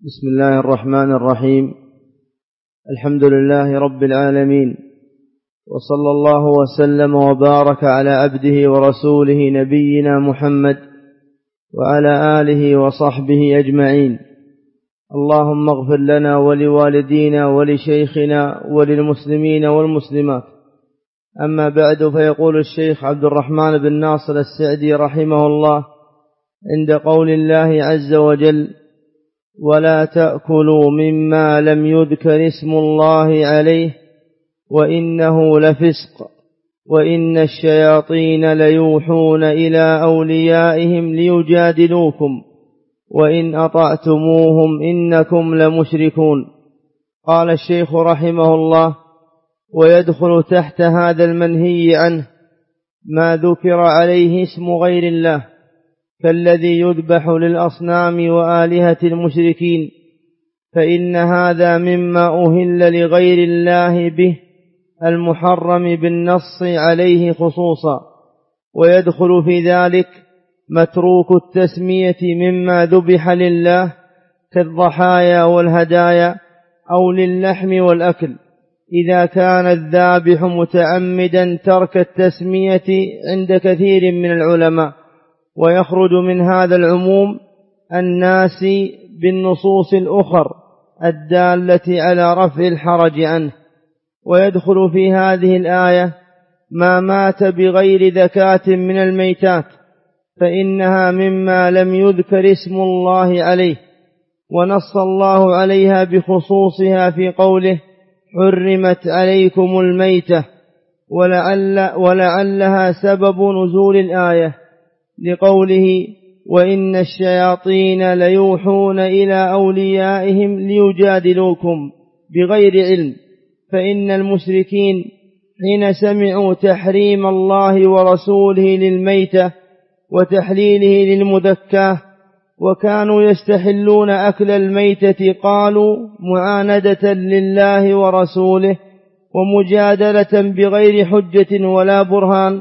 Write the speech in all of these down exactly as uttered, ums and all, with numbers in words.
بسم الله الرحمن الرحيم. الحمد لله رب العالمين، وصلى الله وسلم وبارك على عبده ورسوله نبينا محمد وعلى آله وصحبه أجمعين. اللهم اغفر لنا ولوالدينا ولشيخنا وللمسلمين والمسلمات. أما بعد، فيقول الشيخ عبد الرحمن بن ناصر السعدي رحمه الله عند قول الله عز وجل: ولا تأكلوا مما لم يذكر اسم الله عليه وإنه لفسق وإن الشياطين ليوحون إلى أوليائهم ليجادلوكم وإن أطعتموهم إنكم لمشركون. قال الشيخ رحمه الله: ويدخل تحت هذا المنهي عنه ما ذكر عليه اسم غير الله، كالذي يذبح للأصنام وآلهة المشركين، فإن هذا مما أهل لغير الله به المحرم بالنص عليه خصوصا. ويدخل في ذلك متروك التسمية مما ذبح لله كالضحايا والهدايا أو للحم والأكل، إذا كان الذابح متعمدا ترك التسمية عند كثير من العلماء. ويخرج من هذا العموم الناس بالنصوص الأخر الدالة على رفع الحرج عنه. ويدخل في هذه الآية ما مات بغير ذكاة من الميتات، فإنها مما لم يذكر اسم الله عليه، ونص الله عليها بخصوصها في قوله: حرمت عليكم الميتة، ولعل ولعلها سبب نزول الآية لقوله: وإن الشياطين ليوحون إلى أوليائهم ليجادلوكم بغير علم. فإن المشركين حين سمعوا تحريم الله ورسوله للميتة وتحليله للمذكاة وكانوا يستحلون أكل الميتة قالوا معاندة لله ورسوله ومجادلة بغير حجة ولا برهان: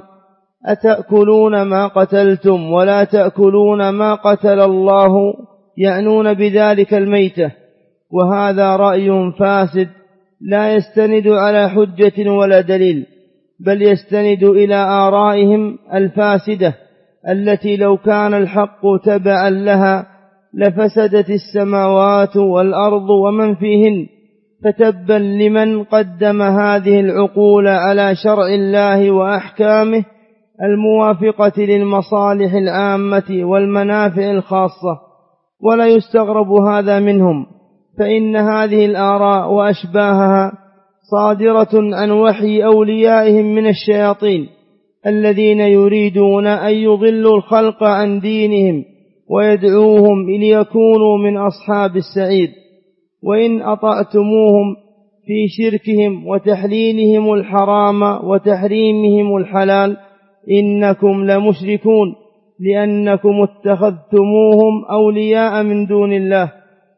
أتأكلون ما قتلتم ولا تأكلون ما قتل الله، يعنون بذلك الميتة. وهذا رأي فاسد لا يستند على حجة ولا دليل، بل يستند إلى آرائهم الفاسدة التي لو كان الحق تبعا لها لفسدت السماوات والأرض ومن فيهن. فتبا لمن قدم هذه العقول على شرع الله وأحكامه الموافقة للمصالح العامة والمنافع الخاصة. ولا يستغرب هذا منهم، فإن هذه الآراء وأشباهها صادرة عن وحي أوليائهم من الشياطين الذين يريدون أن يضلوا الخلق عن دينهم ويدعوهم ليكونوا من أصحاب السعير. وإن أطعتموهم في شركهم وتحليلهم الحرام وتحريمهم الحلال إنكم لمشركون، لأنكم اتخذتموهم أولياء من دون الله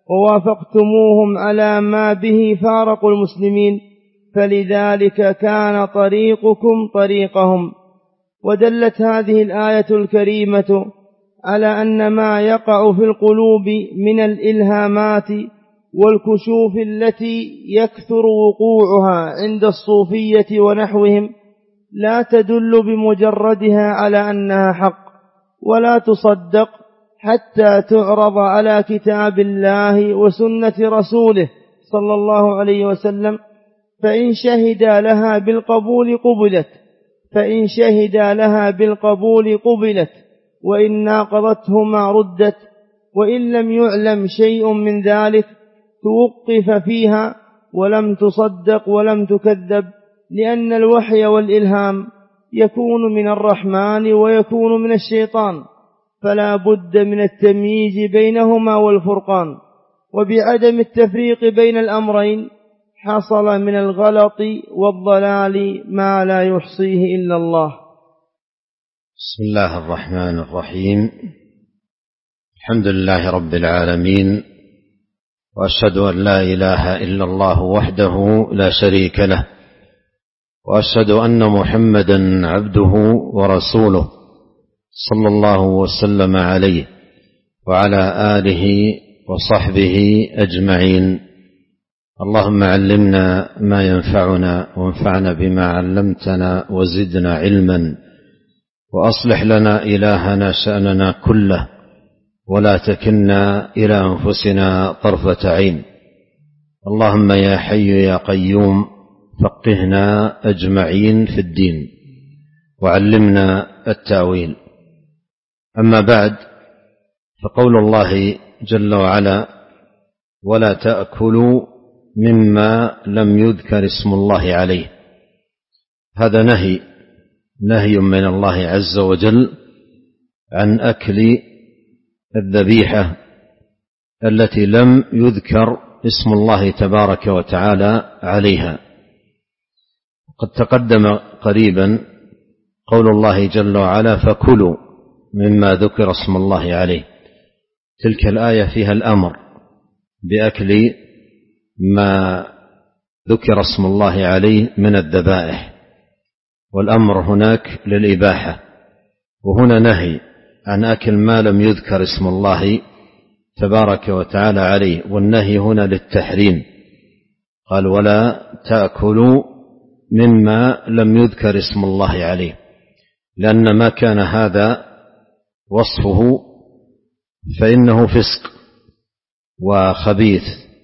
ووافقتموهم على ما به فارقوا المسلمين، فلذلك كان طريقكم طريقهم. ودلت هذه الآية الكريمة على أن ما يقع في القلوب من الإلهامات والكشوف التي يكثر وقوعها عند الصوفية ونحوهم لا تدل بمجردها على أنها حق، ولا تصدق حتى تعرض على كتاب الله وسنة رسوله صلى الله عليه وسلم. فإن شهد لها بالقبول قبلت فإن شهد لها بالقبول قبلت وإن ناقضتهما ردت. وإن لم يعلم شيء من ذلك توقف فيها ولم تصدق ولم تكذب، لأن الوحي والإلهام يكون من الرحمن ويكون من الشيطان، فلا بد من التمييز بينهما والفرقان. وبعدم التفريق بين الأمرين حصل من الغلط والضلال ما لا يحصيه إلا الله. بسم الله الرحمن الرحيم. الحمد لله رب العالمين، وأشهد أن لا إله إلا الله وحده لا شريك له، وأشهد أن محمدا عبده ورسوله صلى الله وسلم عليه وعلى آله وصحبه أجمعين. اللهم علمنا ما ينفعنا وانفعنا بما علمتنا وزدنا علما، وأصلح لنا إلهنا شأننا كله، ولا تكلنا إلى أنفسنا طرفة عين. اللهم يا حي يا قيوم فقهنا أجمعين في الدين وعلمنا التأويل. أما بعد، فقول الله جل وعلا: ولا تأكلوا مما لم يذكر اسم الله عليه، هذا نهي نهي من الله عز وجل عن أكل الذبيحة التي لم يذكر اسم الله تبارك وتعالى عليها. قد تقدم قريبا قول الله جل وعلا: فكلوا مما ذكر اسم الله عليه. تلك الآية فيها الأمر بأكل ما ذكر اسم الله عليه من الذبائح، والأمر هناك للإباحة، وهنا نهي عن أكل ما لم يذكر اسم الله تبارك وتعالى عليه، والنهي هنا للتحريم. قال: ولا تأكلوا مما لم يذكر اسم الله عليه، لأن ما كان هذا وصفه فإنه فسق وخبيث،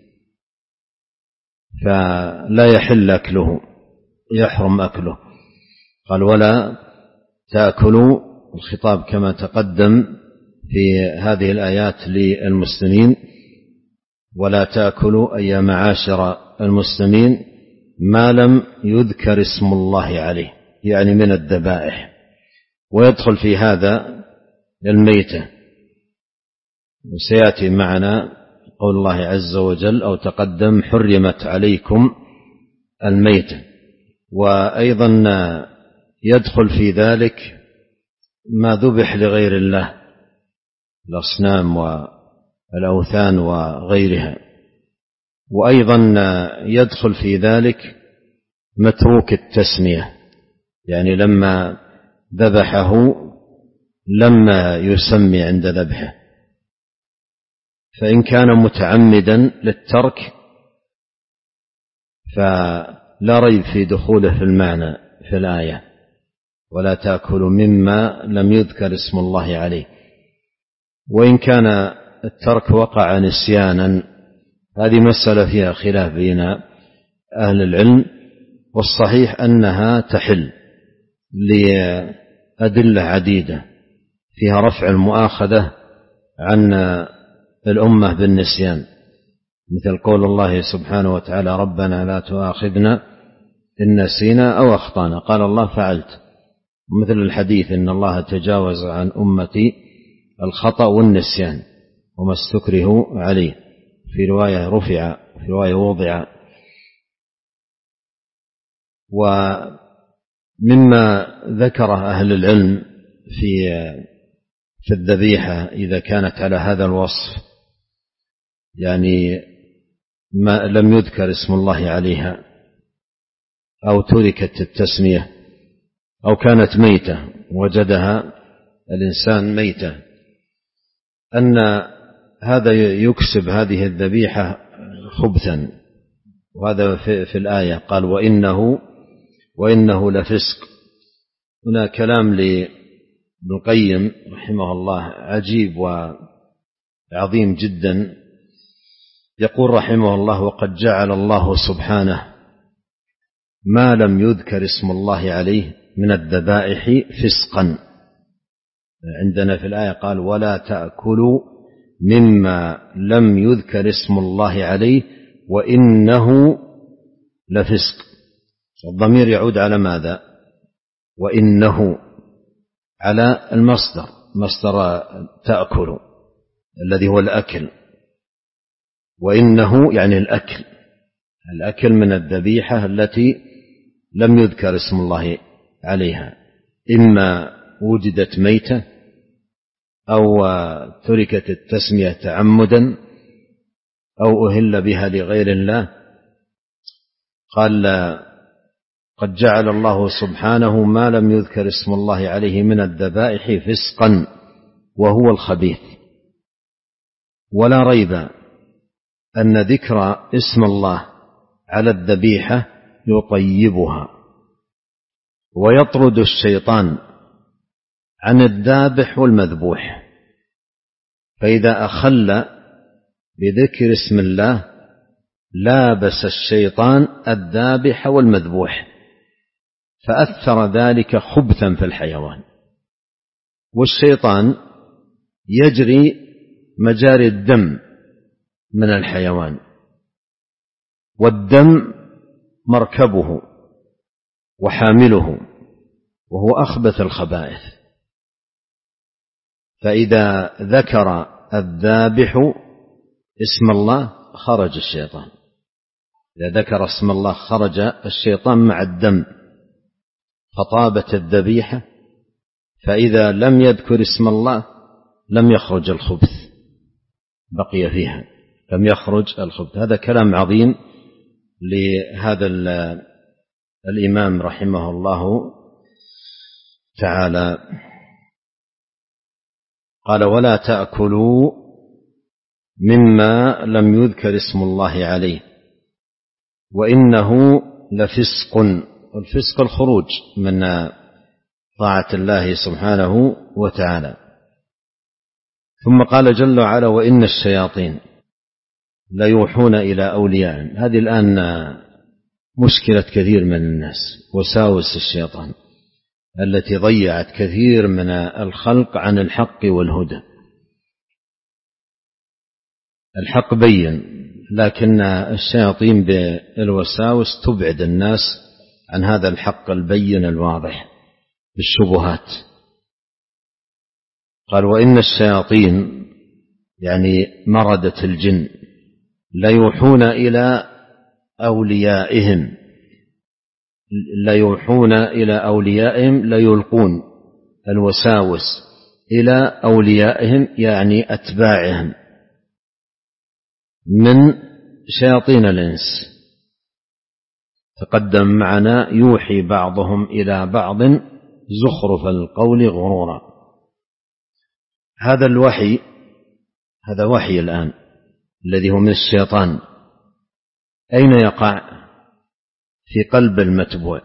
فلا يحل أكله، يحرم أكله. قال: ولا تأكلوا، الخطاب كما تقدم في هذه الآيات للمسلمين: ولا تأكلوا أي معاشر المسلمين ما لم يذكر اسم الله عليه، يعني من الذبائح. ويدخل في هذا الميتة، وسيأتي معنا قول الله عز وجل أو تقدم: حرمت عليكم الميتة. وأيضا يدخل في ذلك ما ذبح لغير الله، الأصنام والأوثان وغيرها. وأيضا يدخل في ذلك متروك التسمية، يعني لما ذبحه لما يسمي عند ذبحه، فإن كان متعمدا للترك فلا ريب في دخوله في المعنى في الآية: ولا تأكلوا مما لم يذكر اسم الله عليه. وإن كان الترك وقع نسيانا، هذه مسألة فيها خلاف بين أهل العلم، والصحيح أنها تحل لأدلة عديدة فيها رفع المؤاخذة عن الأمة بالنسيان، مثل قول الله سبحانه وتعالى: ربنا لا تؤاخذنا إن نسينا أو أخطأنا، قال الله: فعلت. مثل الحديث: إن الله تجاوز عن أمتي الخطأ والنسيان وما استكرهوا عليه، في رواية رفع، في رواية وضع. ومما ذكره أهل العلم في في الذبيحة إذا كانت على هذا الوصف، يعني ما لم يذكر اسم الله عليها أو تركت التسمية أو كانت ميتة وجدها الإنسان ميتة، أن هذا يكسب هذه الذبيحة خبثا. وهذا في, في الآية قال: وإنه وإنه لفسق. هنا كلام لابن القيم رحمه الله عجيب وعظيم جدا. يقول رحمه الله: وقد جعل الله سبحانه ما لم يذكر اسم الله عليه من الذبائح فسقا. عندنا في الآية قال: ولا تأكلوا مما لم يذكر اسم الله عليه وإنه لفسق. الضمير يعود على ماذا؟ وإنه، على المصدر، مصدر تأكل الذي هو الأكل، وإنه يعني الأكل، الأكل من الذبيحة التي لم يذكر اسم الله عليها، إما وجدت ميتة أو تركت التسمية تعمدا أو أهل بها لغير الله. قال: قد جعل الله سبحانه ما لم يذكر اسم الله عليه من الذبائح فسقا وهو الخبيث. ولا ريب أن ذكر اسم الله على الذبيحة يطيبها ويطرد الشيطان عن الذابح والمذبوح، فإذا أخل بذكر اسم الله لابس الشيطان الذابح والمذبوح، فأثر ذلك خبثا في الحيوان. والشيطان يجري مجاري الدم من الحيوان، والدم مركبه وحامله، وهو أخبث الخبائث. فإذا ذكر الذابح اسم الله خرج الشيطان، إذا ذكر اسم الله خرج الشيطان مع الدم فطابت الذبيحة، فإذا لم يذكر اسم الله لم يخرج الخبث، بقي فيها، لم يخرج الخبث. هذا كلام عظيم لهذا الإمام رحمه الله تعالى. قال: ولا تأكلوا مما لم يذكر اسم الله عليه وإنه لفسق. والفسق الخروج من طاعة الله سبحانه وتعالى. ثم قال جل وعلا: وإن الشياطين ليوحون إلى أوليائهم. هذه الآن مشكلة كثير من الناس، وساوس الشيطان التي ضيعت كثير من الخلق عن الحق والهدى. الحق بين، لكن الشياطين بالوساوس تبعد الناس عن هذا الحق البين الواضح بالشبهات. قال: وإن الشياطين يعني مردة الجن ليوحون إلى أوليائهم، ليوحون إلى أوليائهم، ليلقون الوساوس إلى أوليائهم يعني أتباعهم من شياطين الإنس. تقدم معنا: يوحي بعضهم إلى بعض زخرف القول غرورا. هذا الوحي، هذا وحي الآن الذي هو من الشيطان، أين يقع؟ في قلب المتبوع.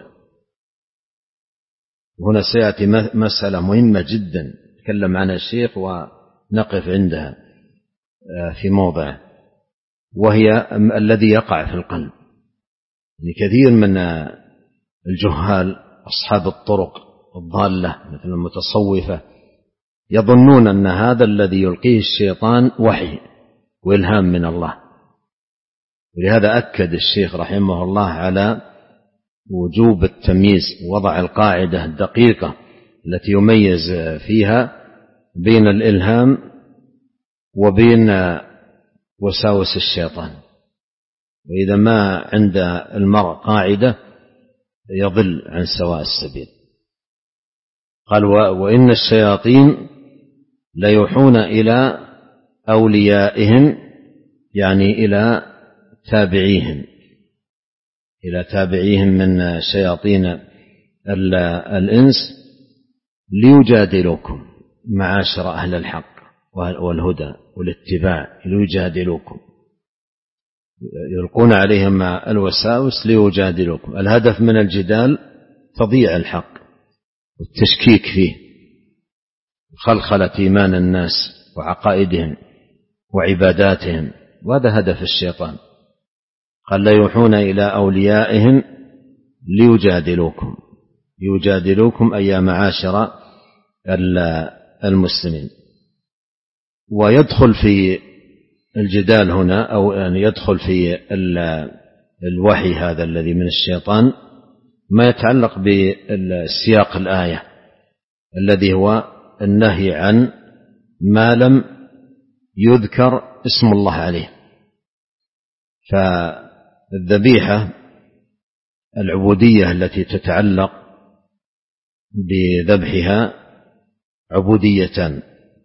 هنا سيأتي مسألة مهمة جدا تكلم عنها الشيخ ونقف عندها في موضعه، وهي الذي يقع في القلب. يعني كثير من الجهال أصحاب الطرق الضالة مثل المتصوفة يظنون أن هذا الذي يلقيه الشيطان وحي وإلهام من الله. ولهذا أكد الشيخ رحمه الله على وجوب التمييز، وضع القاعدة الدقيقة التي يميز فيها بين الإلهام وبين وساوس الشيطان. وإذا ما عند المرء قاعدة يضل عن سواء السبيل. قال: وإن الشياطين ليوحون إلى أوليائهم يعني إلى تابعيهم، إلى تابعيهم من شياطين الإنس ليجادلوكم معاشر أهل الحق والهدى والاتباع، ليجادلوكم، يلقون عليهم الوساوس ليجادلوكم. الهدف من الجدال تضييع الحق والتشكيك فيه، خلخلة إيمان الناس وعقائدهم وعباداتهم، وهذا هدف الشيطان. قال: لا يوحون إلى أوليائهم ليجادلوكم، يجادلوكم أي معاشر المسلمين. ويدخل في الجدال هنا، أو يعني يدخل في الوحي هذا الذي من الشيطان ما يتعلق بالسياق الآية الذي هو النهي عن ما لم يذكر اسم الله عليه. فالذبيحة العبودية التي تتعلق بذبحها عبوديتان: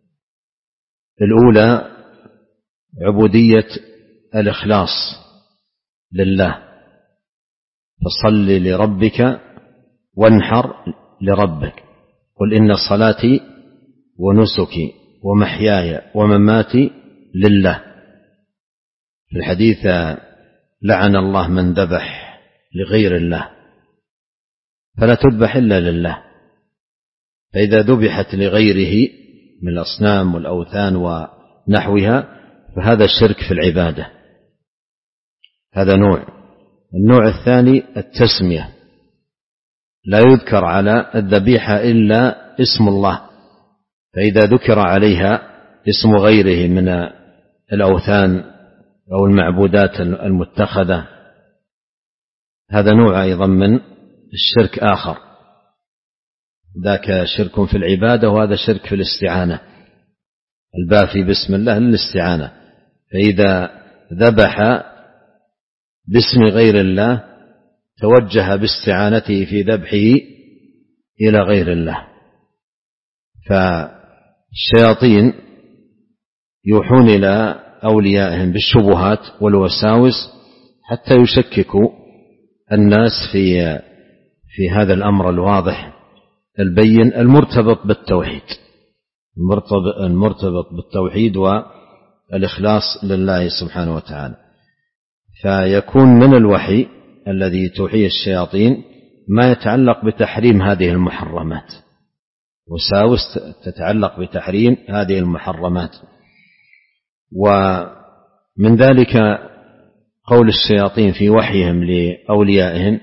الأولى عبودية الإخلاص لله، فصل لربك وانحر لربك، قل إن صلاتي ونسكي ومحياي ومماتي لله. في الحديث لعن الله من ذبح لغير الله، فلا تذبح إلا لله. فإذا ذبحت لغيره من الأصنام والأوثان ونحوها فهذا الشرك في العبادة، هذا نوع. النوع الثاني التسمية، لا يذكر على الذبيحة إلا اسم الله، فإذا ذكر عليها اسم غيره من الأوثان أو المعبودات المتخذة هذا نوع أيضا من الشرك آخر، ذاك شرك في العبادة وهذا شرك في الاستعانة، البافي باسم الله للاستعانة. فإذا ذبح باسم غير الله توجه باستعانته في ذبحه إلى غير الله. فالشياطين يوحون إلى أوليائهم بالشبهات والوساوس حتى يشككوا الناس في في هذا الأمر الواضح البين المرتبط بالتوحيد، المرتبط بالتوحيد والإخلاص لله سبحانه وتعالى. فيكون من الوحي الذي توحيه الشياطين ما يتعلق بتحريم هذه المحرمات، وساوس تتعلق بتحريم هذه المحرمات. ومن ذلك قول الشياطين في وحيهم لأوليائهم،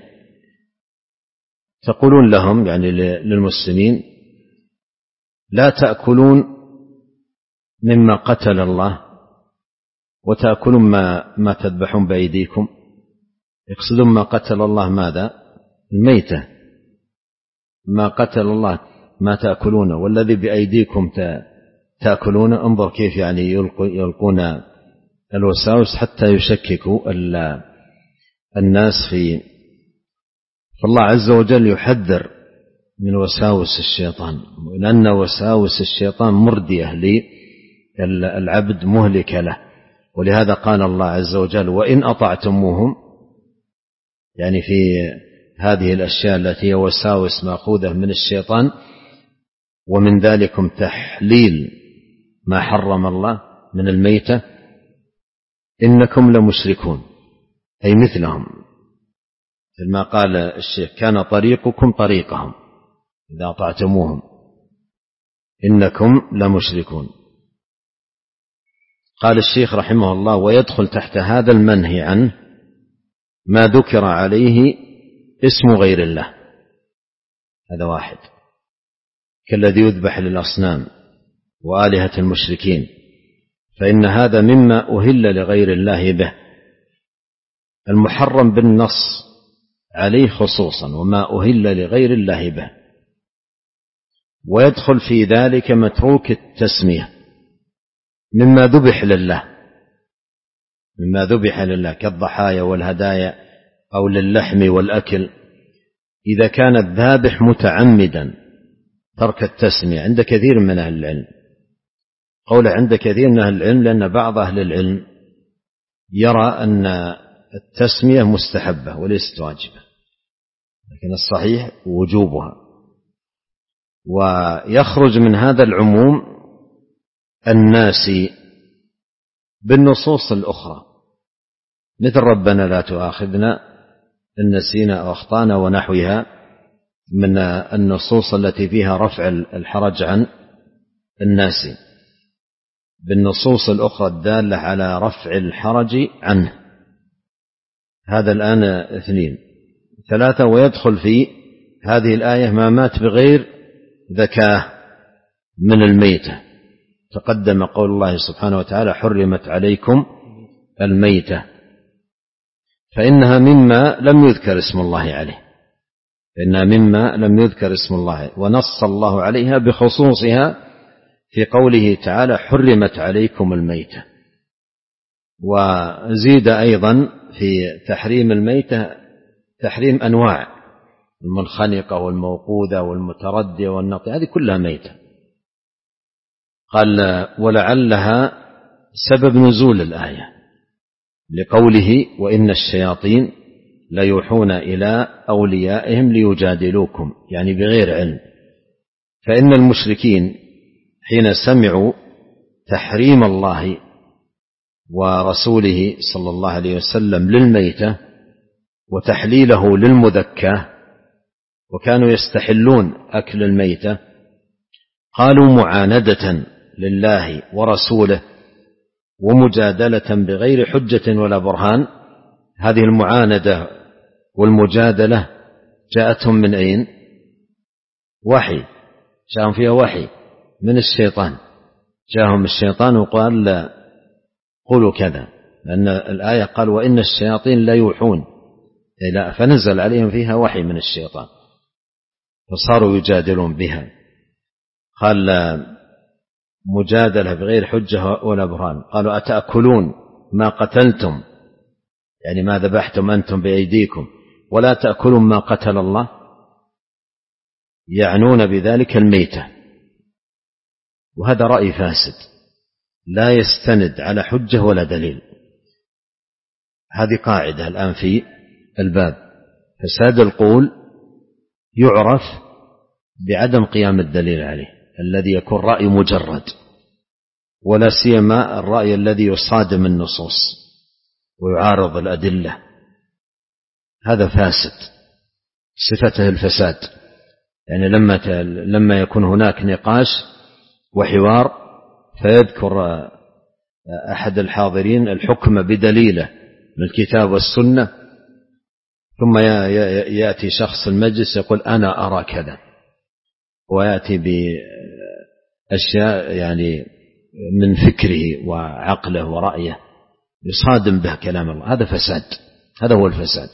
تقولون لهم يعني للمسلمين لا تأكلون مما قتل الله وتأكلون ما, ما تذبحون بأيديكم. يقصدون ما قتل الله ماذا؟ الميتة. ما قتل الله ما تأكلونه، والذي بأيديكم تأكلون. انظر كيف يعني يلقون الوساوس حتى يشككوا الناس في. فالله عز وجل يحذر من وساوس الشيطان، لأن وساوس الشيطان مردية للعبد مهلكة له. ولهذا قال الله عز وجل وإن أطعتموهم، يعني في هذه الأشياء التي هي وساوس مأخوذة من الشيطان، ومن ذلكم تحليل ما حرم الله من الميتة، إنكم لمشركون، أي مثلهم. ما قال الشيخ كان طريقكم طريقهم إذا أطعتموهم إنكم لمشركون. قال الشيخ رحمه الله ويدخل تحت هذا المنهي عنه ما ذكر عليه اسم غير الله، هذا واحد، كالذي يذبح للأصنام وآلهة المشركين، فإن هذا مما أهل لغير الله به، المحرم بالنص عليه خصوصا، وما أهل لغير الله به. ويدخل في ذلك متروك التسمية مما ذبح لله، مما ذبح لله كالضحايا والهدايا أو للحم والأكل، إذا كان الذابح متعمدا ترك التسمية عند كثير من أهل العلم. قول عند كثير من أهل العلم لأن بعض أهل العلم يرى أن التسمية مستحبة وليست واجبة، لكن الصحيح وجوبها. ويخرج من هذا العموم الناسي بالنصوص الأخرى، مثل ربنا لا تؤاخذنا إن نسينا أو أخطأنا ونحوها من النصوص التي فيها رفع الحرج عن الناس، بالنصوص الأخرى الدالة على رفع الحرج عنه. هذا الآن اثنين. ثلاثة، ويدخل في هذه الآية ما مات بغير ذكاة من الميتة. تقدم قول الله سبحانه وتعالى حرمت عليكم الميتة، فإنها مما لم يذكر اسم الله عليه، فإنها مما لم يذكر اسم الله عليه، ونص الله عليها بخصوصها في قوله تعالى حرمت عليكم الميتة. وزيد أيضا في تحريم الميتة تحريم أنواع المنخنقة والموقوذة والمتردية والنطية، هذه كلها ميتة. قال ولعلها سبب نزول الآية لقوله وإن الشياطين ليوحون إلى أوليائهم ليجادلوكم، يعني بغير علم. فإن المشركين حين سمعوا تحريم الله ورسوله صلى الله عليه وسلم للميتة وتحليله للمذكاة، وكانوا يستحلون أكل الميتة، قالوا معاندة لله ورسوله ومجادلة بغير حجة ولا برهان. هذه المعاندة والمجادلة جاءتهم من أين؟ وحي، جاءهم فيها وحي من الشيطان، جاءهم الشيطان وقال لا قولوا كذا، لأن الآية قال وإن الشياطين لا يوحون، فنزل عليهم فيها وحي من الشيطان فصاروا يجادلون بها. قال مجادلة بغير حجة ولا برهان. قالوا أتأكلون ما قتلتم، يعني ما ذبحتم أنتم بأيديكم، ولا تأكلون ما قتل الله، يعنون بذلك الميتة. وهذا رأي فاسد لا يستند على حجة ولا دليل. هذه قاعدة الآن في الباب، فساد القول يعرف بعدم قيام الدليل عليه، الذي يكون رأي مجرد، ولا سيما الرأي الذي يصادم النصوص ويعارض الأدلة، هذا فاسد، صفته الفساد. يعني لما لما يكون هناك نقاش وحوار فيذكر أحد الحاضرين الحكم بدليله من الكتاب والسنة، ثم يأتي شخص المجلس يقول أنا أرى كذا، ويأتي بأشياء يعني من فكره وعقله ورأيه يصادم به كلام الله، هذا فساد، هذا هو الفساد.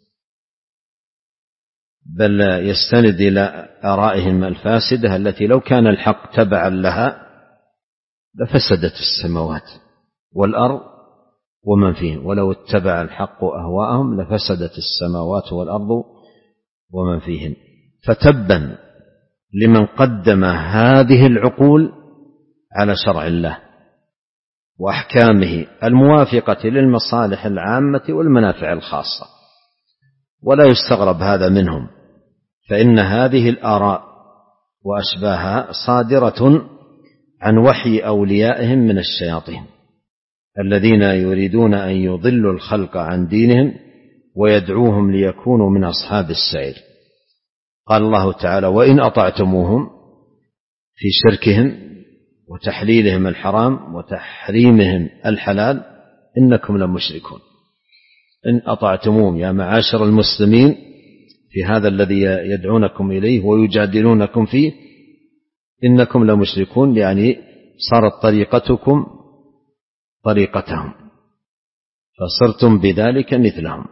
بل يستند إلى آرائهم الفاسدة التي لو كان الحق تبعا لها لفسدت السماوات والأرض ومن فيهم، ولو اتبع الحق أهواءهم لفسدت السماوات والأرض ومن فيهم. فتبا لمن قدم هذه العقول على شرع الله وأحكامه الموافقة للمصالح العامة والمنافع الخاصة. ولا يستغرب هذا منهم، فإن هذه الآراء وأشباهها صادرة عن وحي أوليائهم من الشياطين الذين يريدون أن يضلوا الخلق عن دينهم ويدعوهم ليكونوا من أصحاب السعير. قال الله تعالى وإن أطعتموهم في شركهم وتحليلهم الحرام وتحريمهم الحلال إنكم لمشركون. إن أطعتموهم يا معاشر المسلمين في هذا الذي يدعونكم إليه ويجادلونكم فيه إنكم لمشركون، يعني صارت طريقتكم طريقتهم فصرتم بذلك مثلهم.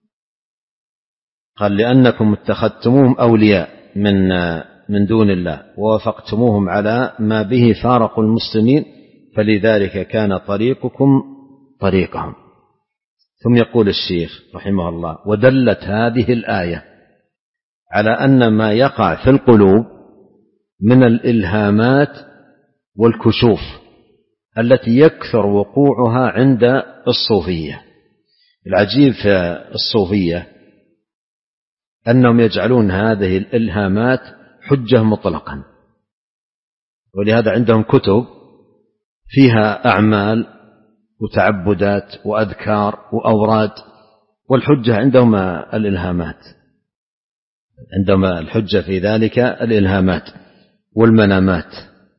قال لأنكم اتخذتموهم أولياء من من دون الله ووافقتموهم على ما به فارقوا المسلمين فلذلك كان طريقكم طريقهم. ثم يقول الشيخ رحمه الله ودلت هذه الآية على أن ما يقع في القلوب من الإلهامات والكشوف التي يكثر وقوعها عند الصوفية. العجيب في الصوفية أنهم يجعلون هذه الإلهامات حجة مطلقا، ولهذا عندهم كتب فيها أعمال وتعبدات وأذكار وأوراد، والحجة عندهم الإلهامات، عندما الحجة في ذلك الإلهامات والمنامات.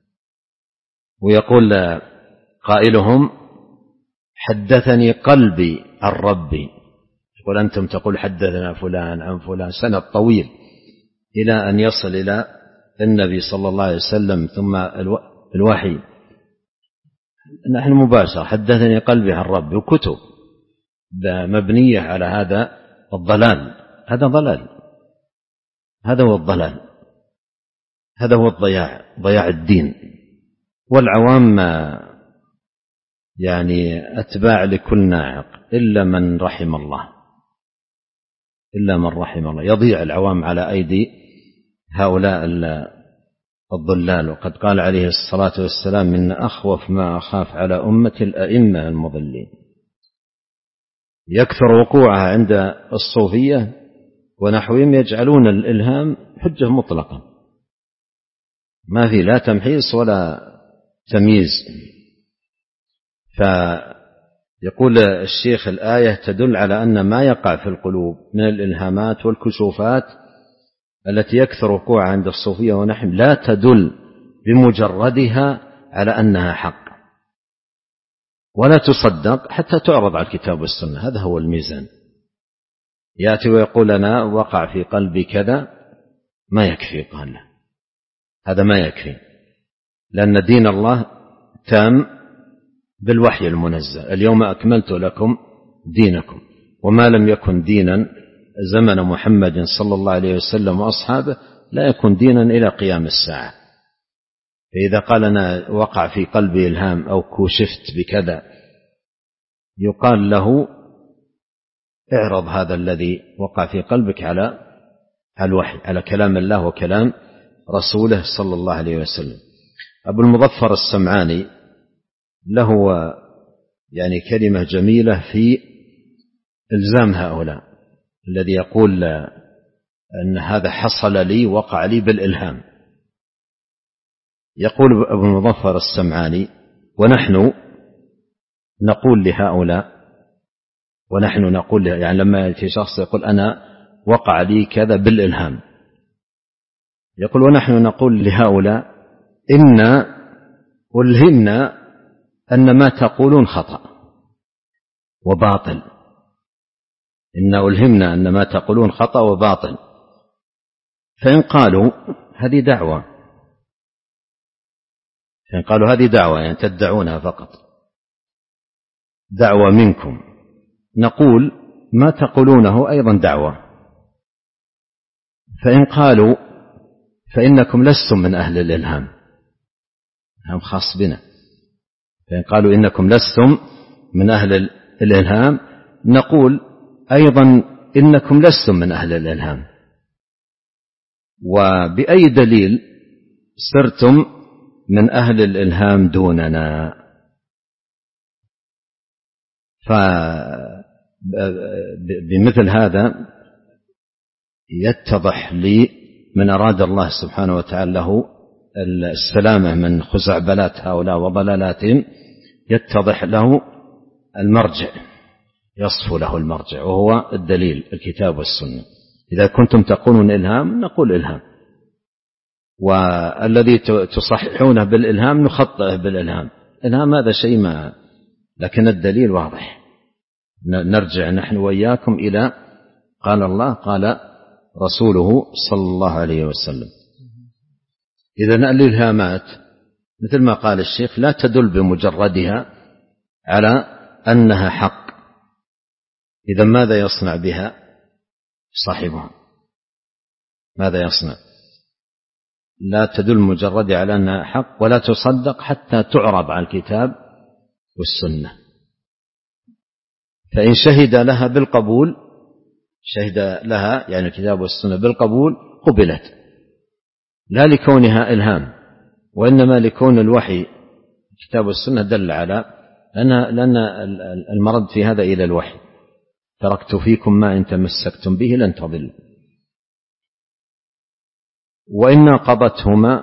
ويقول قائلهم حدثني قلبي عن ربي، يقول أنتم تقول حدثنا فلان عن فلان سند طويل إلى أن يصل إلى النبي صلى الله عليه وسلم ثم الوحي. نحن مباشر حدثني قلبي عن ربي، وكتب مبنية على هذا الضلال. هذا ضلال، هذا هو الضلال، هذا هو الضياع، ضياع الدين. والعوام يعني أتباع لكل ناعق إلا من رحم الله، إلا من رحم الله. يضيع العوام على أيدي هؤلاء الضلال. وقد قال عليه الصلاة والسلام من أخوف ما أخاف على أمة الأئمة المضلين. يكثر وقوعها عند الصوفية ونحوهم، يجعلون الإلهام حجة مطلقة، ما في لا تمحيص ولا تمييز. يقول الشيخ الآية تدل على أن ما يقع في القلوب من الإلهامات والكشوفات التي يكثر وقوعها عند الصوفية ونحن لا تدل بمجردها على أنها حق، ولا تصدق حتى تعرض على الكتاب والسنة. هذا هو الميزان. يأتي ويقول لنا وقع في قلبي كذا، ما يكفي، قال له هذا ما يكفي، لأن دين الله تام بالوحي المنزل. اليوم أكملت لكم دينكم، وما لم يكن دينا زمن محمد صلى الله عليه وسلم وأصحابه لا يكون دينا إلى قيام الساعة. فإذا قال أنا وقع في قلبي إلهام أو كشفت بكذا، يقال له اعرض هذا الذي وقع في قلبك على الوحي، على كلام الله وكلام رسوله صلى الله عليه وسلم. أبو المظفر السمعاني له يعني كلمة جميلة في إلزام هؤلاء الذي يقول أن هذا حصل لي وقع لي بالإلهام. يقول أبو المظفر السمعاني: ونحن نقول لهؤلاء ونحن نقول له، يعني لما يأتي شخص يقول أنا وقع لي كذا بالإلهام، يقول ونحن نقول لهؤلاء إن ألهمنا أن ما تقولون خطأ وباطل، إن ألهمنا أن ما تقولون خطأ وباطل، فإن قالوا هذه دعوة، فإن قالوا هذه دعوة يعني تدعونها فقط، دعوة منكم، نقول ما تقولونه أيضا دعوة. فإن قالوا فإنكم لستم من أهل الإلهام، هم خاص بنا، فإن قالوا إنكم لستم من أهل الإلهام، نقول أيضا إنكم لستم من أهل الإلهام، وبأي دليل صرتم من أهل الإلهام دوننا؟ فبمثل هذا يتضح لي من أراد الله سبحانه وتعالى له السلامة من خزعبلات هؤلاء وضلالاتهم، يتضح له المرجع، يصفو له المرجع، وهو الدليل الكتاب والسنة. إذا كنتم تقولون إلهام نقول إلهام، والذي تصححونه بالإلهام نخطئه بالإلهام. إلهام هذا شيء ما، لكن الدليل واضح. نرجع نحن وإياكم إلى قال الله قال رسوله صلى الله عليه وسلم. إذن الإلهامات مثل ما قال الشيخ لا تدل بمجردها على أنها حق. إذن ماذا يصنع بها صاحبها؟ ماذا يصنع؟ لا تدل مجرد على أنها حق، ولا تصدق حتى تعرض على الكتاب والسنة. فإن شهد لها بالقبول، شهد لها يعني الكتاب والسنة بالقبول، قبلت، لا لكونها إلهام، وإنما لكون الوحي الكتاب والسنة دل على لأن, لأن المرد في هذا إلى الوحي: تركت فيكم ما إن تمسكتم به لن تضلوا. وإن ناقضتهما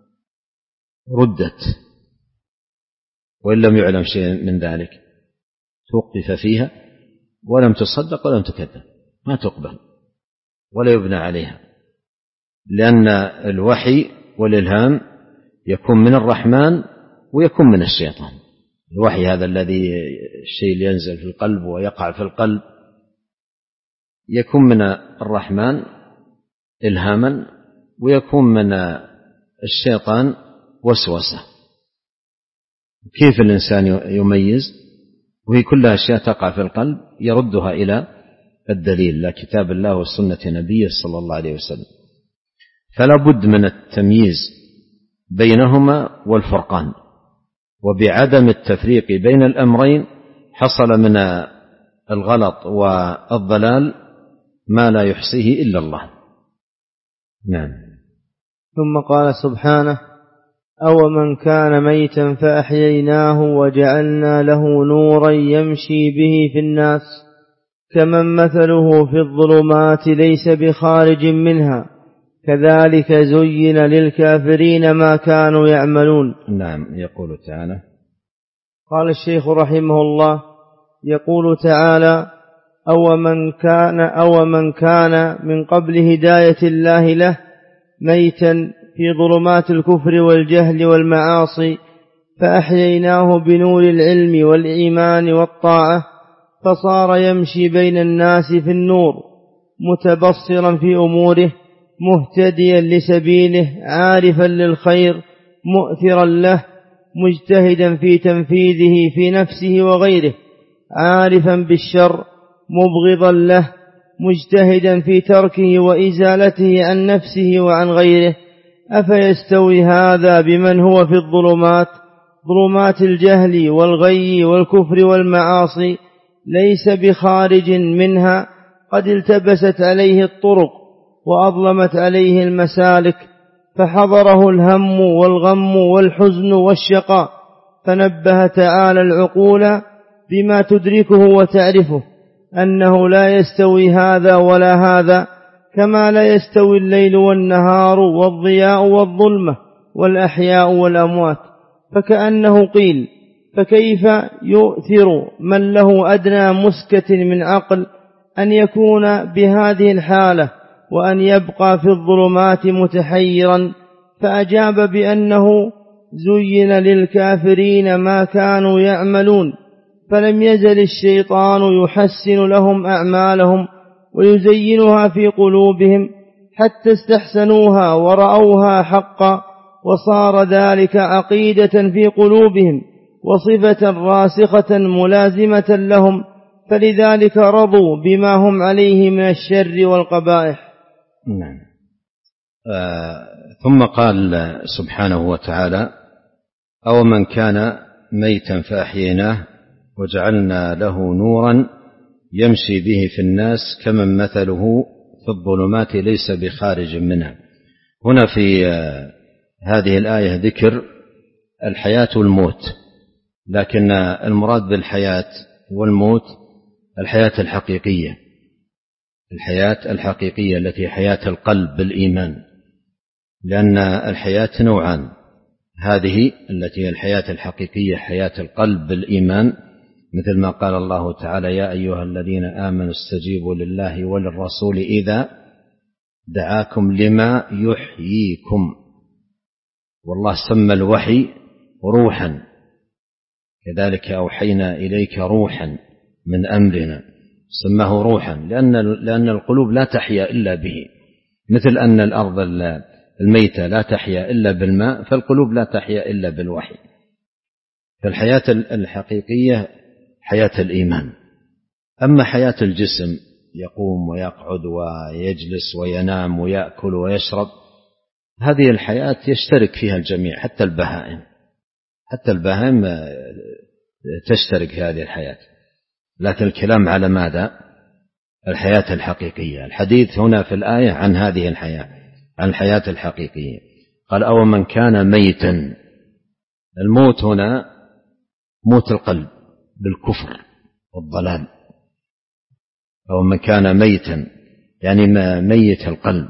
ردت، وإن لم يعلم شيء من ذلك توقف فيها ولم تصدق ولم تكذب، ما تقبل ولا يبنى عليها، لأن الوحي والإلهام يكون من الرحمن ويكون من الشيطان. الوحي هذا الذي الشيء اللي ينزل في القلب ويقع في القلب يكون من الرحمن إلهاما، ويكون من الشيطان وسوسة. كيف الإنسان يميز؟ وهي كلها أشياء تقع في القلب يردها إلى الدليل، لا كتاب الله وسنة نبيه صلى الله عليه وسلم. فلا بد من التمييز بينهما والفرقان، وبعدم التفريق بين الأمرين حصل من الغلط والضلال ما لا يحصيه إلا الله. نعم. ثم قال سبحانه: أو من كان ميتا فأحييناه وجعلنا له نورا يمشي به في الناس كمن مثله في الظلمات ليس بخارج منها كذلك زين للكافرين ما كانوا يعملون. نعم. يقول تعالى: قال الشيخ رحمه الله: يقول تعالى: أو من كان أو من كان من قبل هداية الله له ميتا في ظلمات الكفر والجهل والمعاصي فأحييناه بنور العلم والإيمان والطاعة فصار يمشي بين الناس في النور متبصرا في أموره مهتديا لسبيله عارفا للخير مؤثرا له مجتهدا في تنفيذه في نفسه وغيره عارفا بالشر مبغضا له مجتهدا في تركه وإزالته عن نفسه وعن غيره. أفيستوي هذا بمن هو في الظلمات ظلمات الجهل والغي والكفر والمعاصي ليس بخارج منها قد التبست عليه الطرق وأظلمت عليه المسالك فحضره الهم والغم والحزن والشقاء فنبه تعالى العقول بما تدركه وتعرفه أنه لا يستوي هذا ولا هذا كما لا يستوي الليل والنهار والضياء والظلمة والأحياء والأموات. فكأنه قيل: فكيف يؤثر من له أدنى مسكة من عقل أن يكون بهذه الحالة وأن يبقى في الظلمات متحيرا؟ فأجاب بأنه زين للكافرين ما كانوا يعملون فلم يزل الشيطان يحسن لهم أعمالهم ويزينها في قلوبهم حتى استحسنوها ورأوها حقا وصار ذلك عقيدة في قلوبهم وصفة راسخة ملازمة لهم فلذلك رضوا بما هم عليه من الشر والقبائح. نعم. آه ثم قال سبحانه وتعالى: أو من كان ميتا فأحييناه وجعلنا له نورا يمشي به في الناس كمن مثله في الظلمات ليس بخارج منها. هنا في آه هذه الآية ذكر الحياة والموت، لكن المراد بالحياة والموت الحياة الحقيقية، الحياة الحقيقية التي حياة القلب بالإيمان، لأن الحياة نوعان: هذه التي الحياة الحقيقية حياة القلب بالإيمان، مثل ما قال الله تعالى: يا أيها الذين آمنوا استجيبوا لله وللرسول إذا دعاكم لما يحييكم. والله سمى الوحي روحا، كذلك أوحينا إليك روحا من أمرنا، سماه روحا لأن, لأن القلوب لا تحيا إلا به، مثل أن الأرض الميتة لا تحيا إلا بالماء، فالقلوب لا تحيا إلا بالوحي. فالحياة الحقيقية حياة الإيمان. أما حياة الجسم يقوم ويقعد ويجلس وينام ويأكل ويشرب، هذه الحياة يشترك فيها الجميع، حتى البهائم، حتى البهائم تشترك في هذه الحياة. لكن الكلام على ماذا؟ الحياة الحقيقية. الحديث هنا في الآية عن هذه الحياة، عن الحياة الحقيقية. قال: أو من كان ميتا. الموت هنا موت القلب بالكفر والضلال. أو من كان ميتا يعني ما ميت القلب،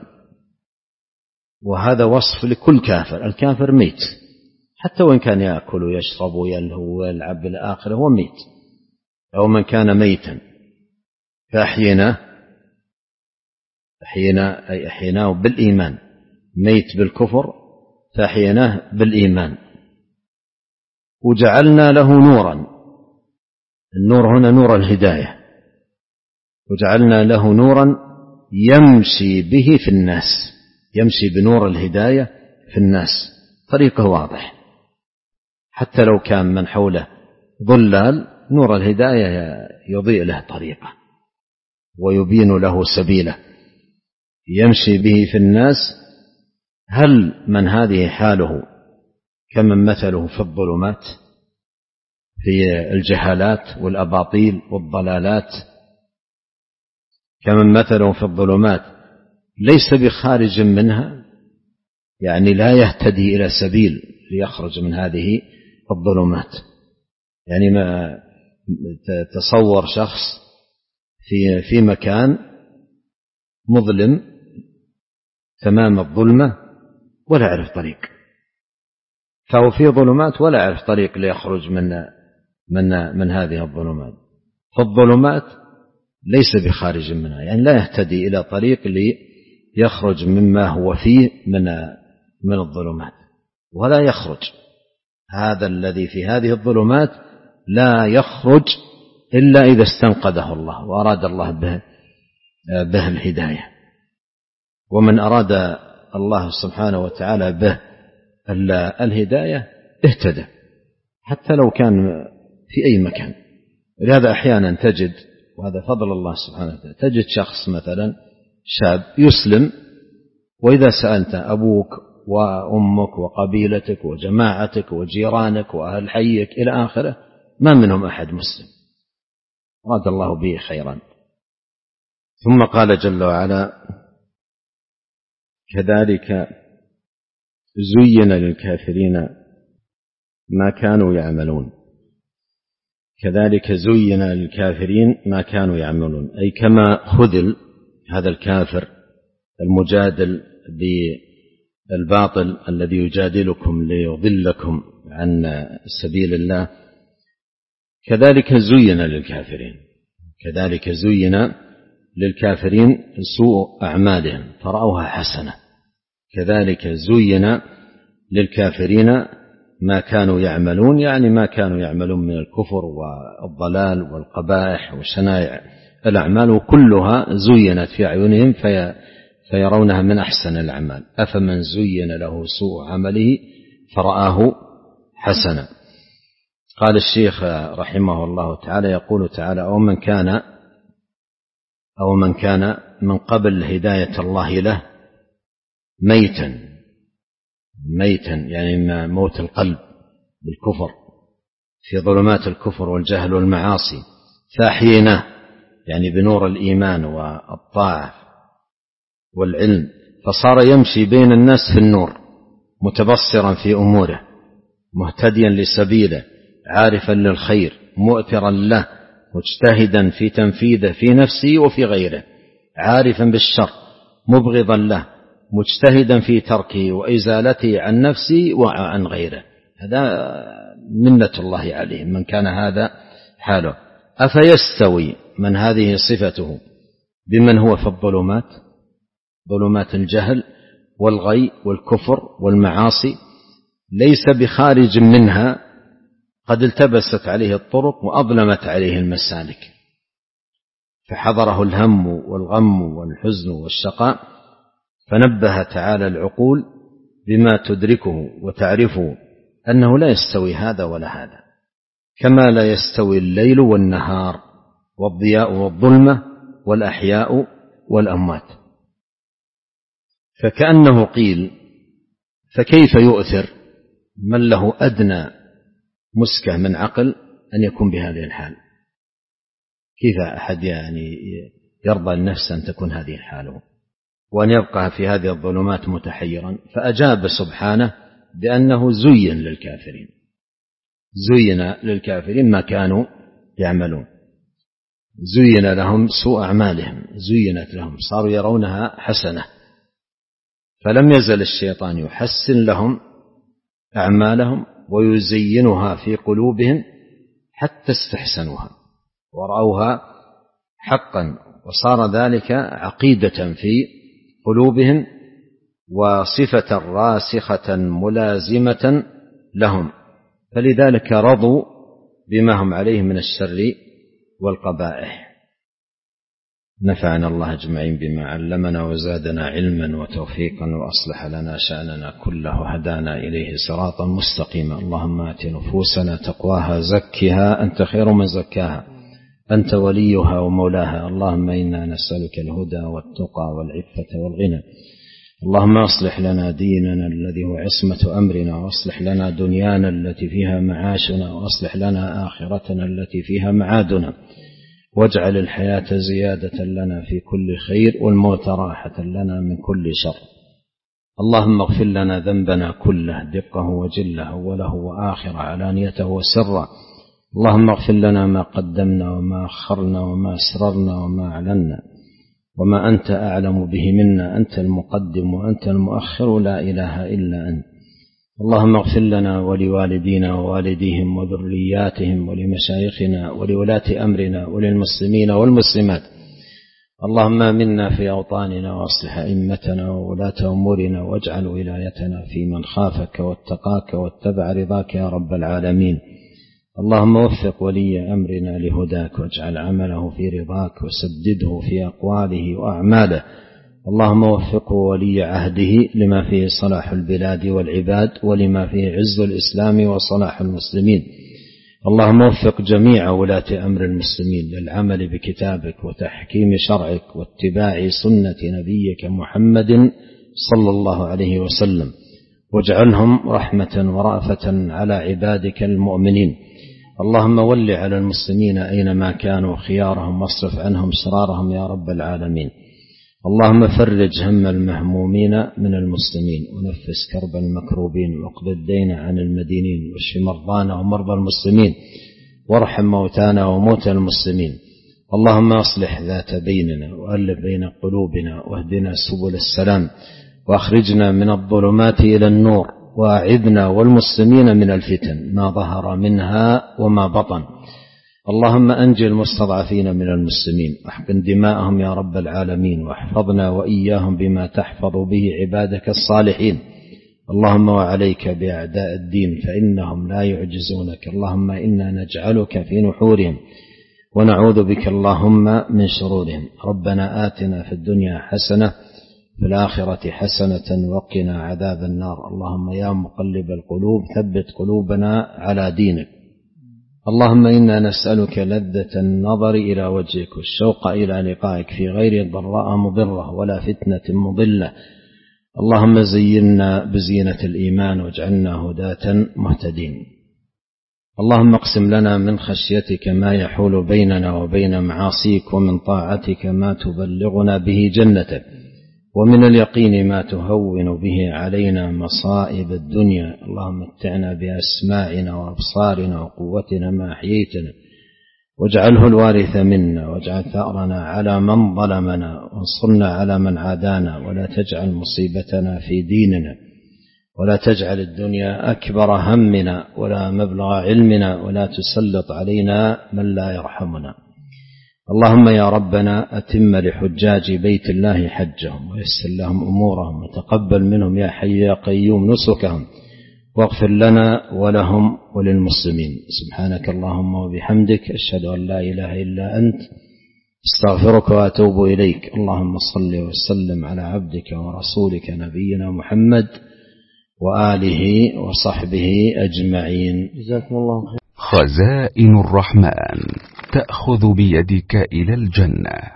وهذا وصف لكل كافر. الكافر ميت حتى وإن كان يأكل ويشرب ويلهو ويلعب بالآخرة، هو ميت. أو من كان ميتا فأحييناه، أحيينا أي أحييناه بالإيمان، ميت بالكفر فأحييناه بالإيمان. وجعلنا له نورا، النور هنا نور الهداية، وجعلنا له نورا يمشي به في الناس، يمشي بنور الهداية في الناس، طريقه واضح، حتى لو كان من حوله ضلال نور الهداية يضيء له طريقه ويبين له سبيله، يمشي به في الناس. هل من هذه حاله كمن مثله في الظلمات، في الجهالات والأباطيل والضلالات، كمن مثله في الظلمات ليس بخارج منها، يعني لا يهتدي إلى سبيل ليخرج من هذه الظلمات. يعني ما تصور شخص في في مكان مظلم تمام الظلمة ولا يعرف طريق، فهو في ظلمات ولا يعرف طريق ليخرج من من من هذه الظلمات. فالظلمات ليس بخارج منها، يعني لا يهتدي إلى طريق ليخرج مما هو فيه من من الظلمات، ولا يخرج. هذا الذي في هذه الظلمات لا يخرج إلا إذا استنقذه الله وأراد الله به, به الهداية. ومن أراد الله سبحانه وتعالى به الهداية اهتدى حتى لو كان في أي مكان. لهذا أحيانا تجد، وهذا فضل الله سبحانه وتعالى، تجد شخص مثلا شاب يسلم، وإذا سألت أبوك وأمك وقبيلتك وجماعتك وجيرانك وأهل حيك إلى آخره ما منهم أحد مسلم، أراد الله به خيرا. ثم قال جل وعلا: كذلك زين للكافرين ما كانوا يعملون. كذلك زين للكافرين ما كانوا يعملون، أي كما خذل هذا الكافر المجادل بالباطل الذي يجادلكم ليضلكم عن سبيل الله، كذلك زين للكافرين كذلك زين للكافرين سوء أعمالهم فرأوها حسنة. كذلك زين للكافرين ما كانوا يعملون، يعني ما كانوا يعملون من الكفر والضلال والقبائح وشنائع الأعمال، وكلها زينت في أعينهم في فيرونها من أحسن الأعمال. أفمن زين له سوء عمله فرآه حسنا. قال الشيخ رحمه الله تعالى: يقول تعالى: أو من كان أو من كان من قبل هداية الله له ميتا ميتا يعني موت القلب بالكفر، في ظلمات الكفر والجهل والمعاصي، فأحييناه يعني بنور الإيمان والطاعة والعلم، فصار يمشي بين الناس في النور متبصرا في أموره، مهتديا لسبيله، عارفا للخير، مؤثرا له، مجتهدا في تنفيذه في نفسه وفي غيره، عارفا بالشر، مبغضا له، مجتهدا في تركه وإزالته عن نفسه وعن غيره. هذا منة الله عليه من كان هذا حاله. أفيستوي من هذه صفته بمن هو في الظلمات، ظلمات الجهل والغي والكفر والمعاصي، ليس بخارج منها، قد التبست عليه الطرق وأظلمت عليه المسالك، فحضره الهم والغم والحزن والشقاء، فنبه تعالى العقول بما تدركه وتعرفه أنه لا يستوي هذا ولا هذا، كما لا يستوي الليل والنهار والضياء والظلمة والأحياء والأموات. فكأنه قيل: فكيف يؤثر من له أدنى مسكة من عقل أن يكون بهذه الحال؟ كيف أحد يعني يرضى النفس أن تكون هذه حاله وأن يبقى في هذه الظلمات متحيرا؟ فأجاب سبحانه بأنه زين للكافرين زين للكافرين ما كانوا يعملون، زين لهم سوء أعمالهم، زينت لهم، صاروا يرونها حسنة، فلم يزل الشيطان يحسن لهم أعمالهم ويزينها في قلوبهم حتى استحسنوها ورأوها حقا، وصار ذلك عقيدة في قلوبهم وصفة راسخة ملازمة لهم، فلذلك رضوا بما هم عليه من الشر والقبائح. نفعنا الله أجمعين بما علمنا وزادنا علما وتوفيقا وأصلح لنا شأننا كله وهدانا إليه صراطا مستقيما. اللهم آت نفوسنا تقواها زكها أنت خير من زكاها أنت وليها ومولاها. اللهم إنا نسألك الهدى والتقى والعفة والغنى. اللهم أصلح لنا ديننا الذي هو عصمة أمرنا، وأصلح لنا دنيانا التي فيها معاشنا، وأصلح لنا آخرتنا التي فيها معادنا، واجعل الحياة زيادة لنا في كل خير والموت راحة لنا من كل شر. اللهم اغفر لنا ذنبنا كله دقه وجله وله وآخر علانيته وسره. اللهم اغفر لنا ما قدمنا وما أخرنا وما أسررنا وما أعلنا وما أنت أعلم به منا، أنت المقدم وأنت المؤخر لا إله إلا أنت. اللهم اغفر لنا ولوالدينا ووالديهم وذرياتهم ولمشايخنا ولولاة أمرنا وللمسلمين والمسلمات. اللهم آمنا في أوطاننا وأصلح أئمتنا وولاة أمورنا واجعل ولايتنا في من خافك واتقاك واتبع رضاك يا رب العالمين. اللهم وفق ولي أمرنا لهداك واجعل عمله في رضاك وسدده في أقواله وأعماله. اللهم وفقه ولي عهده لما فيه صلاح البلاد والعباد ولما فيه عز الإسلام وصلاح المسلمين. اللهم وفق جميع ولاة أمر المسلمين للعمل بكتابك وتحكيم شرعك واتباع سنة نبيك محمد صلى الله عليه وسلم، واجعلهم رحمة ورأفة على عبادك المؤمنين. اللهم ول على المسلمين أينما كانوا خيارهم واصرف عنهم شرارهم يا رب العالمين. اللهم فرج هم المهمومين من المسلمين ونفس كرب المكروبين واقض الدين عن المدينين واشف مرضانا ومرضى المسلمين وارحم موتانا وموتى المسلمين. اللهم أصلح ذات بيننا وألف بين قلوبنا واهدنا سبل السلام وأخرجنا من الظلمات إلى النور وأعذنا والمسلمين من الفتن ما ظهر منها وما بطن. اللهم أنجي المستضعفين من المسلمين واحقن دماءهم يا رب العالمين واحفظنا وإياهم بما تحفظ به عبادك الصالحين. اللهم وعليك بأعداء الدين فإنهم لا يعجزونك. اللهم إنا نجعلك في نحورهم ونعوذ بك اللهم من شرورهم. ربنا آتنا في الدنيا حسنة في الآخرة حسنة وقنا عذاب النار. اللهم يا مقلب القلوب ثبت قلوبنا على دينك. اللهم إنا نسألك لذة النظر إلى وجهك والشوق إلى لقائك في غير ضراء مضرة ولا فتنة مضلة. اللهم زينا بزينة الإيمان واجعلنا هداة مهتدين. اللهم اقسم لنا من خشيتك ما يحول بيننا وبين معاصيك ومن طاعتك ما تبلغنا به جنتك ومن اليقين ما تهون به علينا مصائب الدنيا. اللهم متعنا بأسماعنا وأبصارنا وقوتنا ما أحييتنا واجعله الوارث منا واجعل ثأرنا على من ظلمنا وانصرنا على من عادانا ولا تجعل مصيبتنا في ديننا ولا تجعل الدنيا أكبر همنا ولا مبلغ علمنا ولا تسلط علينا من لا يرحمنا. اللهم يا ربنا أتم لحجاج بيت الله حجهم ويسر لهم أمورهم وتقبل منهم يا حي يا قيوم نسكهم واغفر لنا ولهم وللمسلمين. سبحانك اللهم وبحمدك أشهد أن لا إله إلا أنت استغفرك وأتوب إليك. اللهم صل وسلم على عبدك ورسولك نبينا محمد وآله وصحبه أجمعين. جزاكم الله خير. خزائن الرحمن تأخذ بيدك إلى الجنة.